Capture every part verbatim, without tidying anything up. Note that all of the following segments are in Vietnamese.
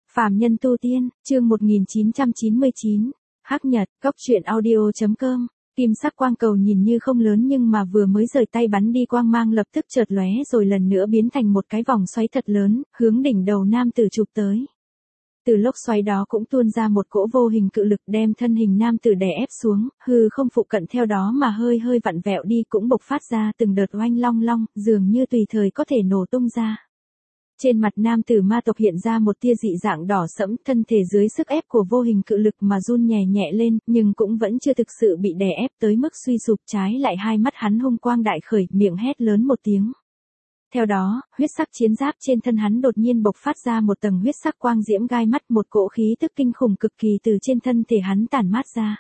Phàm nhân tu tiên, chương một nghìn chín trăm chín mươi chín. Hắc Nhật, Cốc truyện audio.com. Kim sắc quang cầu nhìn như không lớn nhưng mà vừa mới rời tay bắn đi quang mang lập tức chợt lóe rồi lần nữa biến thành một cái vòng xoáy thật lớn, hướng đỉnh đầu nam tử chụp tới. Từ lốc xoáy đó cũng tuôn ra một cỗ vô hình cự lực đem thân hình nam tử đè ép xuống, hư không phụ cận theo đó mà hơi hơi vặn vẹo đi cũng bộc phát ra từng đợt oanh long long, dường như tùy thời có thể nổ tung ra. Trên mặt nam tử ma tộc hiện ra một tia dị dạng đỏ sẫm, thân thể dưới sức ép của vô hình cự lực mà run nhẹ nhẹ lên, nhưng cũng vẫn chưa thực sự bị đè ép tới mức suy sụp, trái lại hai mắt hắn hung quang đại khởi, miệng hét lớn một tiếng. Theo đó, huyết sắc chiến giáp trên thân hắn đột nhiên bộc phát ra một tầng huyết sắc quang diễm gai mắt, một cỗ khí tức kinh khủng cực kỳ từ trên thân thể hắn tản mát ra.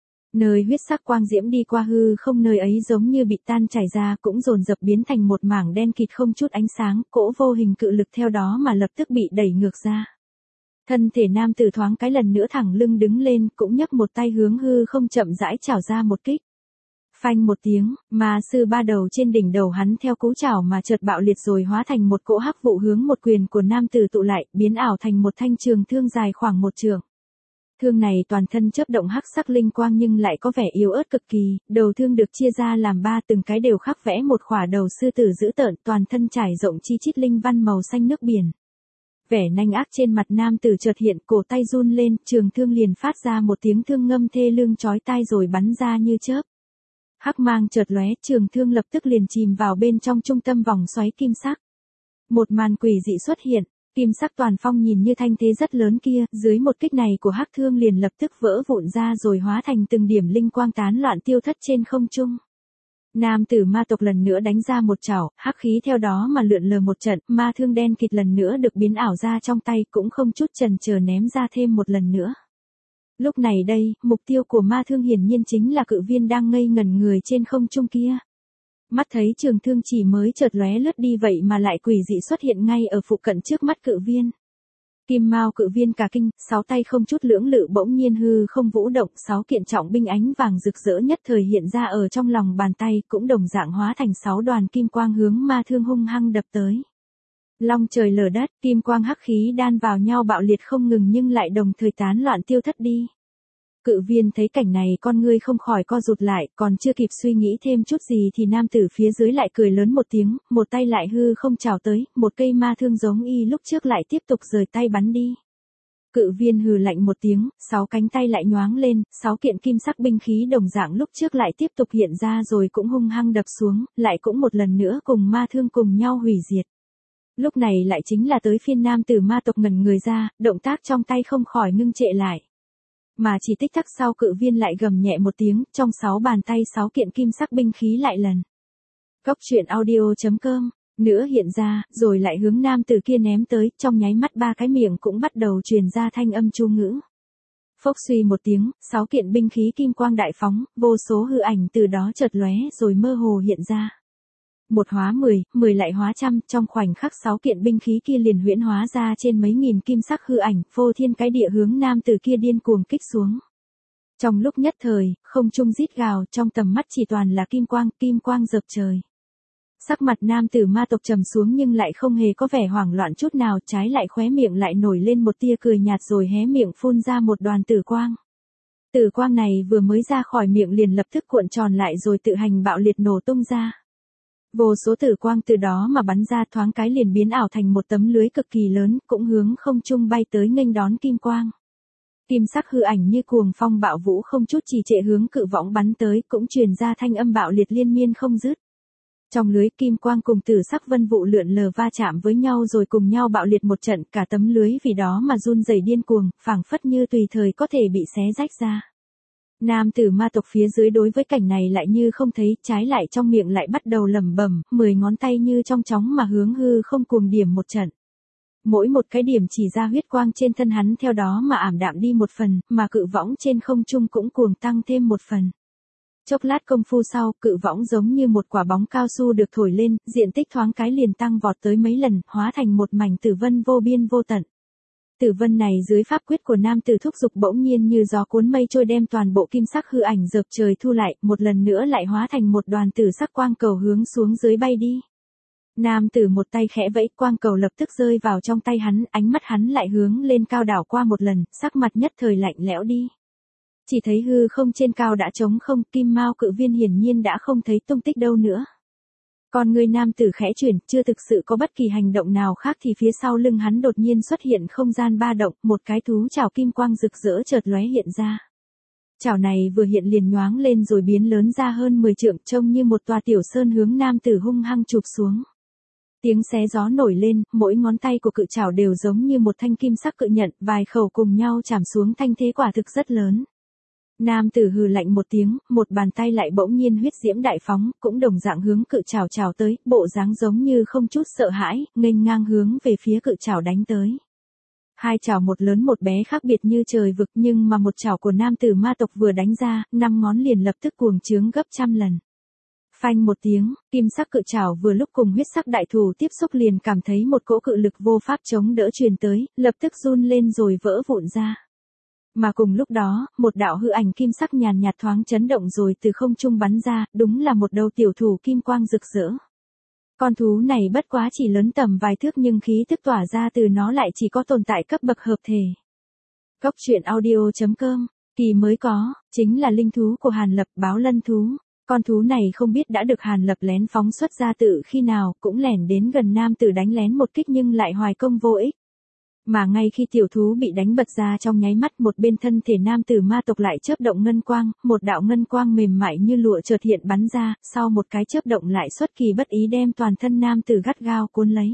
Nơi huyết sắc quang diễm đi qua hư không, nơi ấy giống như bị tan chảy ra cũng dồn dập biến thành một mảng đen kịt không chút ánh sáng, cỗ vô hình cự lực theo đó mà lập tức bị đẩy ngược ra. Thân thể nam tử thoáng cái lần nữa thẳng lưng đứng lên, cũng nhấc một tay hướng hư không chậm rãi chảo ra một kích. Phanh một tiếng, ma sư ba đầu trên đỉnh đầu hắn theo cú chảo mà chợt bạo liệt rồi hóa thành một cỗ hắc vụ hướng một quyền của nam tử tụ lại, biến ảo thành một thanh trường thương dài khoảng một trượng. Thương này toàn thân chớp động hắc sắc linh quang nhưng lại có vẻ yếu ớt cực kỳ, đầu thương được chia ra làm ba, từng cái đều khắc vẽ một khỏa đầu sư tử dữ tợn, toàn thân trải rộng chi chít linh văn màu xanh nước biển. Vẻ nanh ác trên mặt nam tử chợt hiện, cổ tay run lên, trường thương liền phát ra một tiếng thương ngâm thê lương chói tai rồi bắn ra như chớp. Hắc mang chợt lóe, trường thương lập tức liền chìm vào bên trong trung tâm vòng xoáy kim sắc. Một màn quỷ dị xuất hiện. Kim sắc toàn phong nhìn như thanh thế rất lớn kia, dưới một kích này của hắc thương liền lập tức vỡ vụn ra rồi hóa thành từng điểm linh quang tán loạn tiêu thất trên không trung. Nam tử ma tộc lần nữa đánh ra một chảo, hắc khí theo đó mà lượn lờ một trận, ma thương đen kịt lần nữa được biến ảo ra trong tay, cũng không chút chần chờ ném ra thêm một lần nữa. Lúc này đây, mục tiêu của ma thương hiển nhiên chính là cự viên đang ngây ngẩn người trên không trung kia. Mắt thấy trường thương chỉ mới chợt lóe lướt đi vậy mà lại quỷ dị xuất hiện ngay ở phụ cận trước mắt cự viên. Kim Mao cự viên cả kinh, sáu tay không chút lưỡng lự bỗng nhiên hư không vũ động, sáu kiện trọng binh ánh vàng rực rỡ nhất thời hiện ra ở trong lòng bàn tay, cũng đồng dạng hóa thành sáu đoàn kim quang hướng ma thương hung hăng đập tới. Long trời lở đất, kim quang hắc khí đan vào nhau bạo liệt không ngừng nhưng lại đồng thời tán loạn tiêu thất đi. Cự viên thấy cảnh này con ngươi không khỏi co rụt lại, còn chưa kịp suy nghĩ thêm chút gì thì nam tử phía dưới lại cười lớn một tiếng, một tay lại hư không chào tới, một cây ma thương giống y lúc trước lại tiếp tục rời tay bắn đi. Cự viên hừ lạnh một tiếng, sáu cánh tay lại nhoáng lên, sáu kiện kim sắc binh khí đồng dạng lúc trước lại tiếp tục hiện ra rồi cũng hung hăng đập xuống, lại cũng một lần nữa cùng ma thương cùng nhau hủy diệt. Lúc này lại chính là tới phiên nam tử ma tộc ngẩn người ra, động tác trong tay không khỏi ngưng trệ lại. Mà chỉ tích tắc sau cự viên lại gầm nhẹ một tiếng, trong sáu bàn tay sáu kiện kim sắc binh khí lại lần. Cốc truyện audio.com, nữa hiện ra, rồi lại hướng nam tử kia ném tới, trong nháy mắt ba cái miệng cũng bắt đầu truyền ra thanh âm chu ngữ. Phốc suy một tiếng, sáu kiện binh khí kim quang đại phóng, vô số hư ảnh từ đó chợt lóe rồi mơ hồ hiện ra. Một hóa mười, mười lại hóa trăm, trong khoảnh khắc sáu kiện binh khí kia liền huyễn hóa ra trên mấy nghìn kim sắc hư ảnh, phô thiên cái địa hướng nam tử kia điên cuồng kích xuống. Trong lúc nhất thời, không trung rít gào, trong tầm mắt chỉ toàn là kim quang, kim quang dập trời. Sắc mặt nam tử ma tộc trầm xuống nhưng lại không hề có vẻ hoảng loạn chút nào, trái lại khóe miệng lại nổi lên một tia cười nhạt rồi hé miệng phun ra một đoàn tử quang. Tử quang này vừa mới ra khỏi miệng liền lập tức cuộn tròn lại rồi tự hành bạo liệt nổ tung ra. Vô số tử quang từ đó mà bắn ra thoáng cái liền biến ảo thành một tấm lưới cực kỳ lớn, cũng hướng không trung bay tới nghênh đón kim quang. Kim sắc hư ảnh như cuồng phong bạo vũ không chút trì trệ hướng cự võng bắn tới, cũng truyền ra thanh âm bạo liệt liên miên không dứt. Trong lưới kim quang cùng tử sắc vân vụ lượn lờ va chạm với nhau rồi cùng nhau bạo liệt một trận, cả tấm lưới vì đó mà run rẩy điên cuồng, phảng phất như tùy thời có thể bị xé rách ra. Nam tử ma tộc phía dưới đối với cảnh này lại như không thấy, trái lại trong miệng lại bắt đầu lẩm bẩm, mười ngón tay như trong chóng mà hướng hư không cuồng điểm một trận. Mỗi một cái điểm chỉ ra huyết quang trên thân hắn theo đó mà ảm đạm đi một phần, mà cự võng trên không trung cũng cuồng tăng thêm một phần. Chốc lát công phu sau, cự võng giống như một quả bóng cao su được thổi lên, diện tích thoáng cái liền tăng vọt tới mấy lần, hóa thành một mảnh tử vân vô biên vô tận. Tử vân này dưới pháp quyết của nam tử thúc dục bỗng nhiên như gió cuốn mây trôi đem toàn bộ kim sắc hư ảnh dợp trời thu lại, một lần nữa lại hóa thành một đoàn tử sắc quang cầu hướng xuống dưới bay đi. Nam tử một tay khẽ vẫy, quang cầu lập tức rơi vào trong tay hắn, ánh mắt hắn lại hướng lên cao đảo qua một lần, sắc mặt nhất thời lạnh lẽo đi. Chỉ thấy hư không trên cao đã trống không, kim mao cự viên hiển nhiên đã không thấy tung tích đâu nữa. Còn người nam tử khẽ chuyển, chưa thực sự có bất kỳ hành động nào khác thì phía sau lưng hắn đột nhiên xuất hiện không gian ba động, một cái thú chảo kim quang rực rỡ chợt lóe hiện ra. Chảo này vừa hiện liền nhoáng lên rồi biến lớn ra hơn mười trượng, trông như một tòa tiểu sơn hướng nam tử hung hăng chụp xuống. Tiếng xé gió nổi lên, mỗi ngón tay của cự chảo đều giống như một thanh kim sắc cự nhận, vài khẩu cùng nhau chạm xuống, thanh thế quả thực rất lớn. Nam tử hừ lạnh một tiếng, một bàn tay lại bỗng nhiên huyết diễm đại phóng, cũng đồng dạng hướng cự chảo chảo tới, bộ dáng giống như không chút sợ hãi, nghênh ngang hướng về phía cự chảo đánh tới. Hai chảo một lớn một bé khác biệt như trời vực, nhưng mà một chảo của nam tử ma tộc vừa đánh ra, năm ngón liền lập tức cuồng trướng gấp trăm lần. Phanh một tiếng, kim sắc cự chảo vừa lúc cùng huyết sắc đại thủ tiếp xúc liền cảm thấy một cỗ cự lực vô pháp chống đỡ truyền tới, lập tức run lên rồi vỡ vụn ra. Mà cùng lúc đó, một đạo hư ảnh kim sắc nhàn nhạt thoáng chấn động rồi từ không trung bắn ra, đúng là một đầu tiểu thủ kim quang rực rỡ. Con thú này bất quá chỉ lớn tầm vài thước nhưng khí tức tỏa ra từ nó lại chỉ có tồn tại cấp bậc hợp thể. Cốc truyện audio chấm com, kỳ mới có, chính là linh thú của Hàn Lập, báo lân thú. Con thú này không biết đã được Hàn Lập lén phóng xuất ra tự khi nào, cũng lẻn đến gần nam tử đánh lén một kích nhưng lại hoài công vô ích. Mà ngay khi tiểu thú bị đánh bật ra trong nháy mắt, một bên thân thể nam tử ma tộc lại chớp động ngân quang, một đạo ngân quang mềm mại như lụa chợt hiện bắn ra, sau một cái chớp động lại xuất kỳ bất ý đem toàn thân nam tử gắt gao cuốn lấy.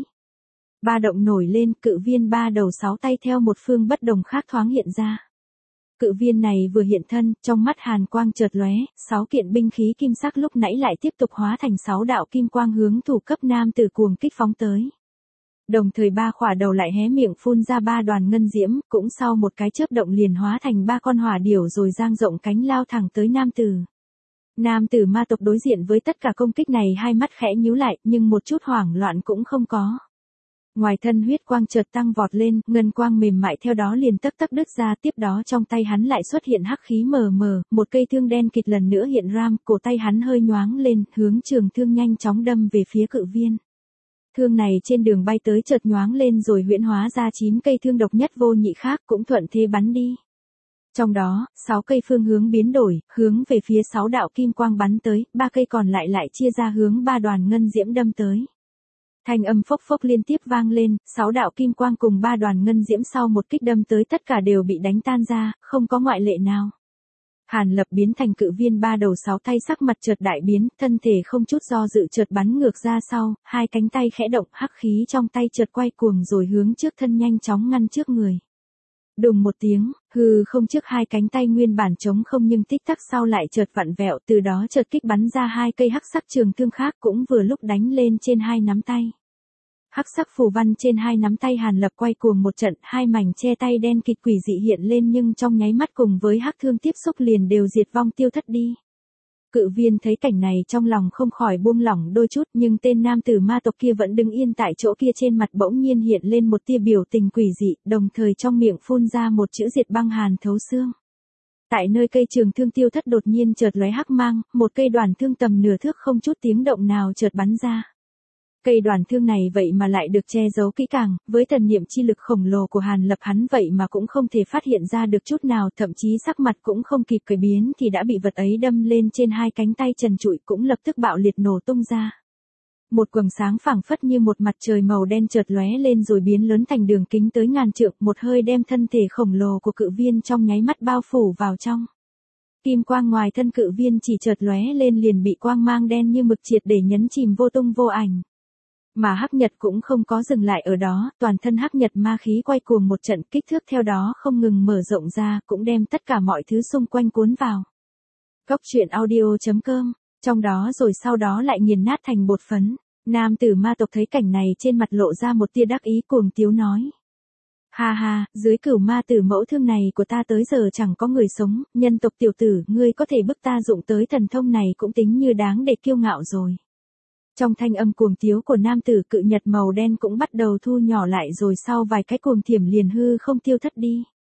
Ba động nổi lên, cự viên ba đầu sáu tay theo một phương bất đồng khác thoáng hiện ra. Cự viên này vừa hiện thân, trong mắt hàn quang chợt lóe, sáu kiện binh khí kim sắc lúc nãy lại tiếp tục hóa thành sáu đạo kim quang hướng thủ cấp nam tử cuồng kích phóng tới. Đồng thời ba khỏa đầu lại hé miệng phun ra ba đoàn ngân diễm, cũng sau một cái chớp động liền hóa thành ba con hỏa điểu rồi dang rộng cánh lao thẳng tới nam tử. Nam tử ma tộc đối diện với tất cả công kích này hai mắt khẽ nhíu lại, nhưng một chút hoảng loạn cũng không có. Ngoài thân huyết quang chợt tăng vọt lên, ngân quang mềm mại theo đó liền tấc tấc đứt ra, tiếp đó trong tay hắn lại xuất hiện hắc khí mờ mờ, một cây thương đen kịt lần nữa hiện ram, cổ tay hắn hơi nhoáng lên, hướng trường thương nhanh chóng đâm về phía cự viên. Thương này trên đường bay tới chợt nhoáng lên rồi huyễn hóa ra chín cây thương độc nhất vô nhị khác cũng thuận thế bắn đi. Trong đó, sáu cây phương hướng biến đổi, hướng về phía sáu đạo kim quang bắn tới, ba cây còn lại lại chia ra hướng ba đoàn ngân diễm đâm tới. Thanh âm phốc phốc liên tiếp vang lên, sáu đạo kim quang cùng ba đoàn ngân diễm sau một kích đâm tới tất cả đều bị đánh tan ra, không có ngoại lệ nào. Hàn Lập biến thành cự viên ba đầu sáu tay, sắc mặt chợt đại biến, thân thể không chút do dự chợt bắn ngược ra sau, hai cánh tay khẽ động, hắc khí trong tay chợt quay cuồng rồi hướng trước thân nhanh chóng ngăn trước người. Đùng một tiếng, hư không trước hai cánh tay nguyên bản trống không nhưng tích tắc sau lại chợt vặn vẹo, từ đó chợt kích bắn ra hai cây hắc sắc trường thương khác cũng vừa lúc đánh lên trên hai nắm tay. Hắc sắc phù văn trên hai nắm tay Hàn Lập quay cuồng một trận, hai mảnh che tay đen kịt quỷ dị hiện lên nhưng trong nháy mắt cùng với hắc thương tiếp xúc liền đều diệt vong tiêu thất đi. Cự viên thấy cảnh này trong lòng không khỏi buông lỏng đôi chút, nhưng tên nam tử ma tộc kia vẫn đứng yên tại chỗ kia, trên mặt bỗng nhiên hiện lên một tia biểu tình quỷ dị, đồng thời trong miệng phun ra một chữ diệt băng hàn thấu xương. Tại nơi cây trường thương tiêu thất đột nhiên chợt lóe hắc mang, một cây đoàn thương tầm nửa thước không chút tiếng động nào chợt bắn ra. Cây đoàn thương này vậy mà lại được che giấu kỹ càng, với thần niệm chi lực khổng lồ của Hàn Lập hắn vậy mà cũng không thể phát hiện ra được chút nào, thậm chí sắc mặt cũng không kịp cải biến thì đã bị vật ấy đâm lên trên hai cánh tay trần trụi, cũng lập tức bạo liệt nổ tung ra. Một quầng sáng phảng phất như một mặt trời màu đen chợt lóe lên rồi biến lớn thành đường kính tới ngàn trượng, một hơi đem thân thể khổng lồ của cự viên trong nháy mắt bao phủ vào trong. Kim quang ngoài thân cự viên chỉ chợt lóe lên liền bị quang mang đen như mực triệt để nhấn chìm vô tung vô ảnh. Mà hắc nhật cũng không có dừng lại ở đó, toàn thân hắc nhật ma khí quay cuồng một trận, kích thước theo đó không ngừng mở rộng ra, cũng đem tất cả mọi thứ xung quanh cuốn vào. Cốc truyện audio chấm com, trong đó rồi sau đó lại nghiền nát thành bột phấn. Nam tử ma tộc thấy cảnh này trên mặt lộ ra một tia đắc ý cuồng tiếu nói. Ha ha, dưới cửu ma tử mẫu thương này của ta tới giờ chẳng có người sống, nhân tộc tiểu tử, ngươi có thể bức ta dụng tới thần thông này cũng tính như đáng để kiêu ngạo rồi. Trong thanh âm cuồng tiếu của nam tử, cự nhật màu đen cũng bắt đầu thu nhỏ lại rồi sau vài cái cuồng thiểm liền hư không tiêu thất đi.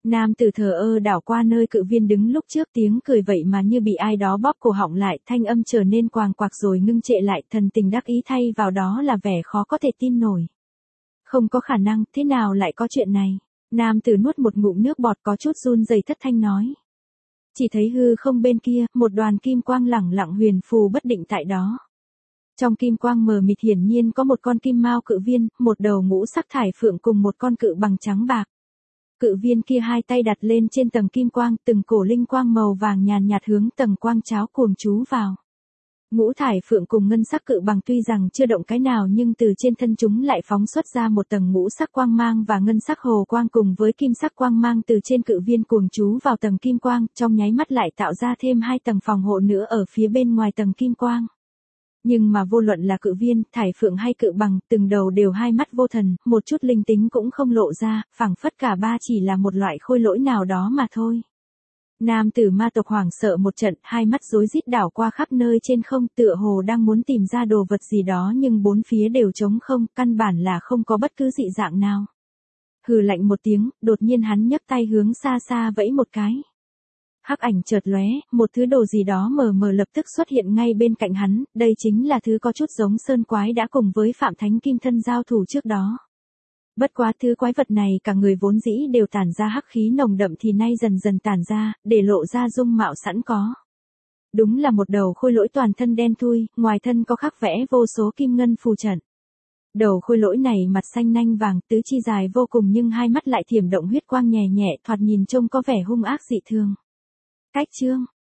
Nam tử thờ ơ đảo qua nơi cự viên đứng lúc trước, tiếng cười vậy mà như bị ai đó bóp cổ họng lại, thanh âm trở nên quàng quạc rồi ngưng trệ lại, thần tình đắc ý thay vào đó là vẻ khó có thể tin nổi. Không có khả năng, thế nào lại có chuyện này? Nam tử nuốt một ngụm nước bọt có chút run rẩy thất thanh nói. Chỉ thấy hư không bên kia, một đoàn kim quang lẳng lặng huyền phù bất định tại đó. Trong kim quang mờ mịt hiển nhiên có một con kim mao cự viên, một đầu ngũ sắc thải phượng cùng một con cự bằng trắng bạc. Cự viên kia hai tay đặt lên trên tầng kim quang, từng cổ linh quang màu vàng nhàn nhạt hướng tầng quang cháo cuồng chú vào. Ngũ thải phượng cùng ngân sắc cự bằng tuy rằng chưa động cái nào nhưng từ trên thân chúng lại phóng xuất ra một tầng ngũ sắc quang mang và ngân sắc hồ quang cùng với kim sắc quang mang từ trên cự viên cuồng chú vào tầng kim quang, trong nháy mắt lại tạo ra thêm hai tầng phòng hộ nữa ở phía bên ngoài tầng kim quang. Nhưng mà vô luận là cự viên, thải phượng hay cự bằng, từng đầu đều hai mắt vô thần, một chút linh tính cũng không lộ ra, phảng phất cả ba chỉ là một loại khôi lỗi nào đó mà thôi. Nam tử ma tộc hoảng sợ một trận, hai mắt rối rít đảo qua khắp nơi trên không, tựa hồ đang muốn tìm ra đồ vật gì đó nhưng bốn phía đều trống không, căn bản là không có bất cứ dị dạng nào. Hừ lạnh một tiếng, đột nhiên hắn nhấc tay hướng xa xa vẫy một cái. Hắc ảnh chợt lóe, một thứ đồ gì đó mờ mờ lập tức xuất hiện ngay bên cạnh hắn, đây chính là thứ có chút giống sơn quái đã cùng với Phạm Thánh Kim Thân giao thủ trước đó. Bất quá thứ quái vật này cả người vốn dĩ đều tản ra hắc khí nồng đậm thì nay dần dần tản ra, để lộ ra dung mạo sẵn có. Đúng là một đầu khôi lỗi toàn thân đen thui, ngoài thân có khắc vẽ vô số kim ngân phù trận. Đầu khôi lỗi này mặt xanh nanh vàng, tứ chi dài vô cùng nhưng hai mắt lại thiểm động huyết quang nhè nhẹ, thoạt nhìn trông có vẻ hung ác dị thường. Cách chương